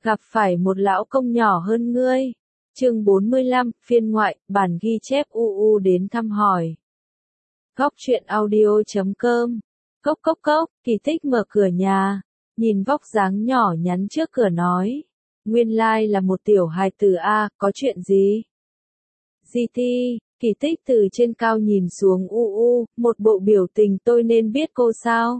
gặp phải một lão công nhỏ hơn ngươi. Chương 45, phiên ngoại, bản ghi chép UU đến thăm hỏi. Góc truyện audio.com. Cốc cốc cốc, Kỳ Tích mở cửa nhà, nhìn vóc dáng nhỏ nhắn trước cửa nói. Nguyên lai là một tiểu hài tử a, có chuyện gì? GT, Kỳ Tích từ trên cao nhìn xuống UU, một bộ biểu tình tôi nên biết cô sao?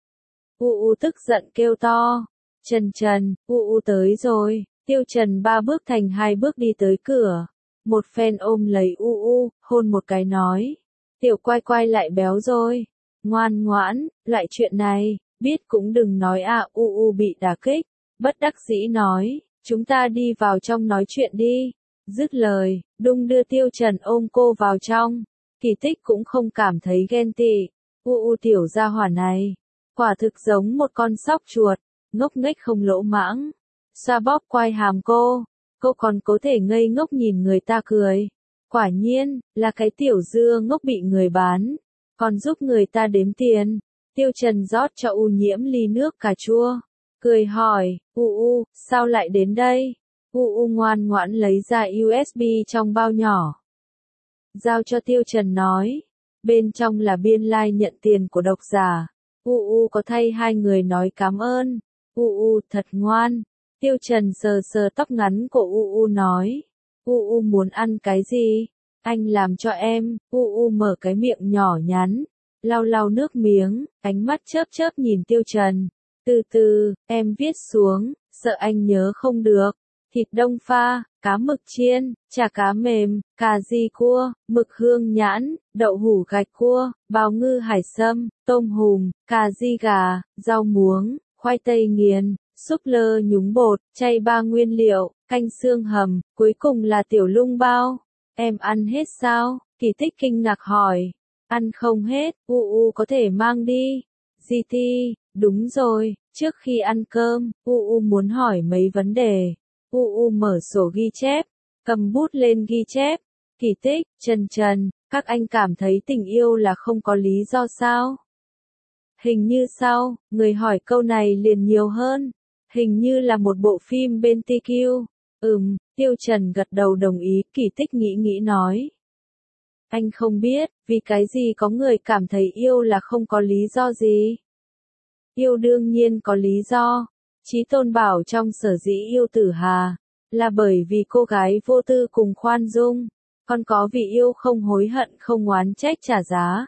UU tức giận kêu to. Trần, UU tới rồi. Tiêu Trần 3 bước thành 2 bước đi tới cửa. Một phen ôm lấy UU, hôn một cái nói. Tiểu quay quay lại béo rồi. Ngoan ngoãn, loại chuyện này, biết cũng đừng nói à. UU bị đả kích. Bất đắc dĩ nói, chúng ta đi vào trong nói chuyện đi. Dứt lời, đung đưa Tiêu Trần ôm cô vào trong. Kỳ Tích cũng không cảm thấy ghen tị. UU tiểu gia hỏa này, quả thực giống một con sóc chuột, ngốc nghếch không lỗ mãng. Xoa bóp quai hàm cô còn có thể ngây ngốc nhìn người ta cười. Quả nhiên, là cái tiểu dưa ngốc bị người bán, còn giúp người ta đếm tiền. Tiêu Trần rót cho U Nhiễm ly nước cà chua, cười hỏi, UU, sao lại đến đây? UU ngoan ngoãn lấy ra USB trong bao nhỏ, giao cho Tiêu Trần nói, bên trong là biên lai nhận tiền của độc giả. UU có thay hai người nói cảm ơn. UU thật ngoan. Tiêu Trần sờ sờ tóc ngắn của UU nói. UU muốn ăn cái gì? Anh làm cho em. UU mở cái miệng nhỏ nhắn, lau lau nước miếng, ánh mắt chớp chớp nhìn Tiêu Trần. Từ từ, em viết xuống, sợ anh nhớ không được. Thịt đông pha, cá mực chiên, chả cá mềm, cà ri cua, mực hương nhãn, đậu hủ gạch cua, bào ngư hải sâm, tôm hùm, cà ri gà, rau muống, khoai tây nghiền, súp lơ nhúng bột, chay 3 nguyên liệu, canh xương hầm, cuối cùng là tiểu lung bao. Em ăn hết sao? Kỳ Tích kinh ngạc hỏi. Ăn không hết, UU có thể mang đi. GT, đúng rồi, trước khi ăn cơm, UU muốn hỏi mấy vấn đề. UU mở sổ ghi chép, cầm bút lên ghi chép. Kỳ Tích, Trần, các anh cảm thấy tình yêu là không có lý do sao? Hình như sao, người hỏi câu này liền nhiều hơn. Hình như là một bộ phim bên TQ. Tiêu Trần gật đầu đồng ý. Kỳ Tích nghĩ nói. Anh không biết, vì cái gì có người cảm thấy yêu là không có lý do gì? Yêu đương nhiên có lý do. Chí Tôn bảo trong Sở Dĩ yêu Tử Hà, là bởi vì cô gái vô tư cùng khoan dung, còn có vì yêu không hối hận không oán trách trả giá.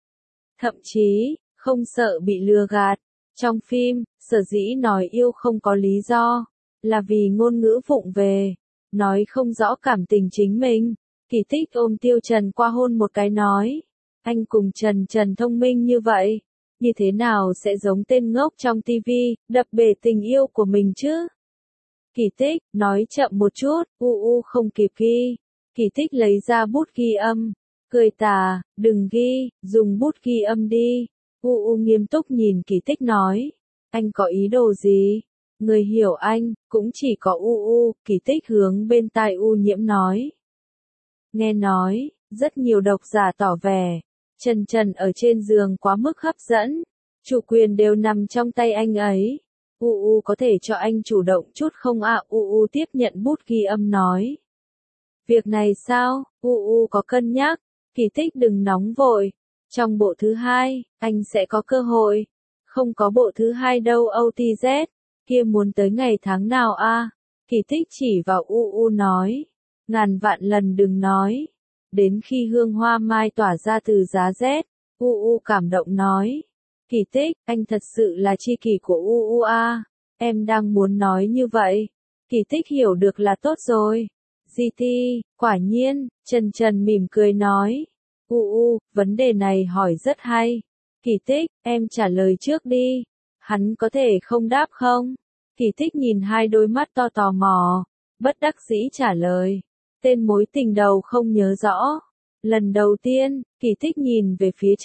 Thậm chí, không sợ bị lừa gạt. Trong phim, Sở Dĩ nói yêu không có lý do, là vì ngôn ngữ vụng về, nói không rõ cảm tình chính mình. Kỳ Tích ôm Tiêu Trần qua hôn một cái nói, anh cùng Trần thông minh như vậy, như thế nào sẽ giống tên ngốc trong tivi, đập bể tình yêu của mình chứ? Kỳ Tích, nói chậm một chút, UU không kịp ghi. Kỳ Tích lấy ra bút ghi âm, cười tà, đừng ghi, dùng bút ghi âm đi. UU nghiêm túc nhìn Kỳ Tích nói, anh có ý đồ gì? Người hiểu anh, cũng chỉ có UU. Kỳ Tích hướng bên tai U Nhiễm nói. Nghe nói, rất nhiều độc giả tỏ vẻ, Trần ở trên giường quá mức hấp dẫn, chủ quyền đều nằm trong tay anh ấy. UU có thể cho anh chủ động chút không ạ? UU tiếp nhận bút ghi âm nói. Việc này sao? UU có cân nhắc. Kỳ Tích đừng nóng vội. Trong bộ thứ 2, anh sẽ có cơ hội. Không có bộ thứ 2 đâu OTZ. Kia muốn tới ngày tháng nào a? Kỳ Tích chỉ vào UU nói. Ngàn vạn lần đừng nói. Đến khi hương hoa mai tỏa ra từ giá rét, UU cảm động nói. Kỳ Tích, anh thật sự là tri kỷ của UU a. Em đang muốn nói như vậy. Kỳ Tích hiểu được là tốt rồi. GT, quả nhiên, Trần mỉm cười nói. UU, vấn đề này hỏi rất hay. Kỳ Tích, em trả lời trước đi. Hắn có thể không đáp không? Kỳ Tích nhìn hai đôi mắt to tò mò, bất đắc dĩ trả lời. Tên mối tình đầu không nhớ rõ. Lần đầu tiên, Kỳ Tích nhìn về phía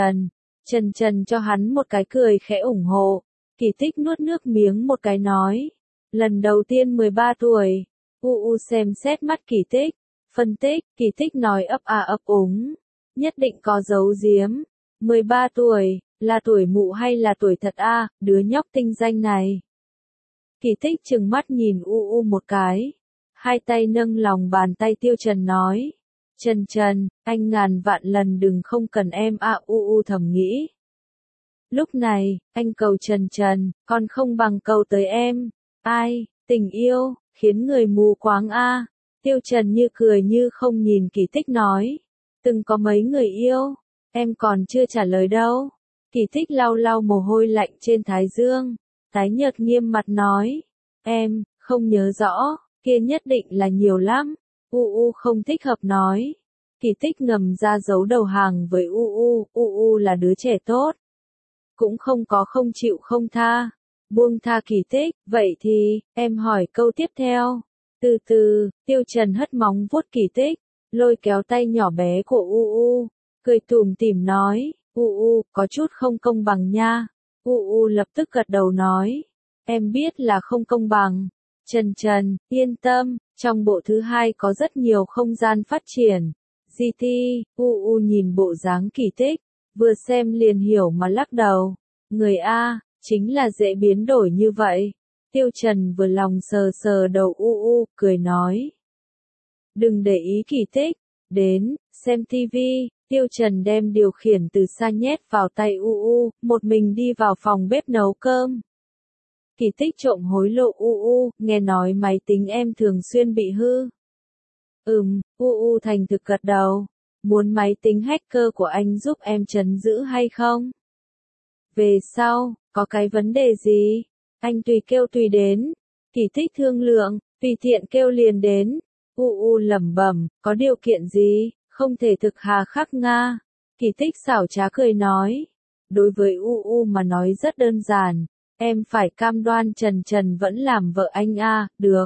Trần cho hắn một cái cười khẽ ủng hộ. Kỳ Tích nuốt nước miếng một cái nói. Lần đầu tiên 13 tuổi. UU xem xét mắt Kỳ Tích, phân tích. Kỳ Tích nói ấp à ấp úng. Nhất định có giấu giếm. 13 tuổi, là tuổi mụ hay là tuổi thật a? Đứa nhóc tinh danh này. Kỳ tích trừng mắt nhìn một cái. Hai tay nâng lòng bàn tay Tiêu Trần nói. Trần, anh ngàn vạn lần đừng không cần em thầm nghĩ. Lúc này, anh cầu Trần, còn không bằng cầu tới em. Ai, tình yêu, khiến người mù quáng Tiêu Trần như cười như không nhìn Kỳ tích nói. Từng có mấy người yêu, em còn chưa trả lời đâu. Kỳ tích lau lau mồ hôi lạnh trên thái dương, tái nhợt nghiêm mặt nói. Em, không nhớ rõ, kia nhất định là nhiều lắm. Không thích hợp nói. Kỳ tích ngầm ra dấu đầu hàng với là đứa trẻ tốt. Cũng không có không chịu không tha. Buông tha Kỳ tích, vậy thì, em hỏi câu tiếp theo. Từ từ, Tiêu Trần hất móng vuốt Kỳ tích, lôi kéo tay nhỏ bé của cười tủm tỉm nói, có chút không công bằng nha. Lập tức gật đầu nói, em biết là không công bằng. Trần, yên tâm, trong bộ thứ 2 có rất nhiều không gian phát triển. GT, nhìn bộ dáng Kỳ tích, vừa xem liền hiểu mà lắc đầu. Người chính là dễ biến đổi như vậy. Tiêu Trần vừa lòng sờ sờ đầu cười nói. Đừng để ý Kỳ tích, đến, xem tivi. Tiêu Trần đem điều khiển từ xa nhét vào tay một mình đi vào phòng bếp nấu cơm. Kỳ tích trộm hối lộ nghe nói máy tính em thường xuyên bị hư. Thành thực gật đầu. Muốn máy tính hacker của anh giúp em trấn giữ hay không? Về sau, có cái vấn đề gì? Anh tùy kêu tùy đến. Kỳ tích thương lượng, tùy tiện kêu liền đến. Lẩm bẩm, có điều kiện gì? Không thể thực hà khắc Nga. Kỳ tích xảo trá cười nói. Đối với mà nói rất đơn giản. Em phải cam đoan Trần vẫn làm vợ anh được.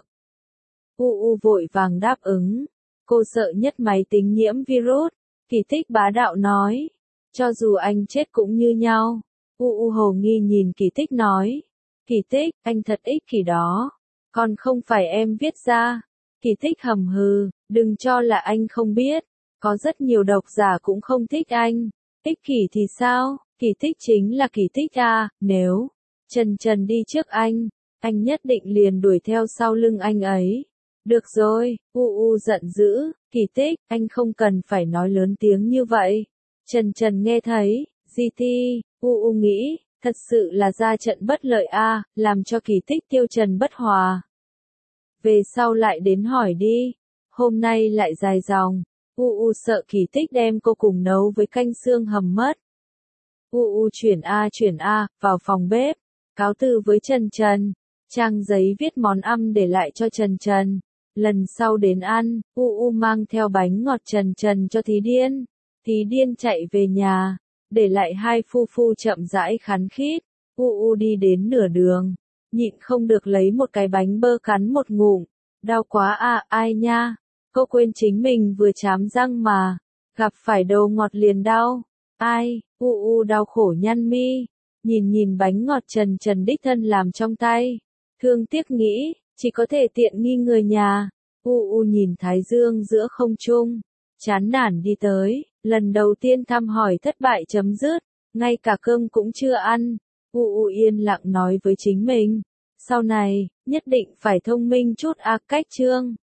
Vội vàng đáp ứng. Cô sợ nhất máy tính nhiễm virus. Kỳ tích bá đạo nói. Cho dù anh chết cũng như nhau. Hồ nghi nhìn Kỳ tích nói. Kỳ tích, anh thật ích kỷ đó. Còn không phải em viết ra. Kỳ tích hầm hừ, đừng cho là anh không biết. Có rất nhiều độc giả cũng không thích anh. Ích kỷ thì sao? Kỳ tích chính là Kỳ tích nếu Trần đi trước anh nhất định liền đuổi theo sau lưng anh ấy. Được rồi, giận dữ, Kỳ tích, anh không cần phải nói lớn tiếng như vậy. Trần nghe thấy, GT, nghĩ, thật sự là ra trận bất lợi làm cho Kỳ tích Tiêu Trần bất hòa. Về sau lại đến hỏi đi, hôm nay lại dài dòng, sợ Kỳ tích đem cô cùng nấu với canh xương hầm mất. Chuyển vào phòng bếp, cáo từ với Trần, trang giấy viết món ăn để lại cho Trần. Lần sau đến ăn, mang theo bánh ngọt Trần cho Thí Điên chạy về nhà, để lại hai phu chậm rãi khắn khít. Đi đến nửa đường, nhịn không được lấy một cái bánh bơ cắn một ngụm. Đau quá ai nha, cô quên chính mình vừa chám răng mà, gặp phải đồ ngọt liền đau. Ai, đau khổ nhăn mi, nhìn bánh ngọt Trần đích thân làm trong tay. Thương tiếc nghĩ, chỉ có thể tiện nghi người nhà. Nhìn thái dương giữa không trung, chán nản đi tới, lần đầu tiên thăm hỏi thất bại chấm dứt, ngay cả cơm cũng chưa ăn. Yên lặng nói với chính mình, sau này, nhất định phải thông minh chút cách chương.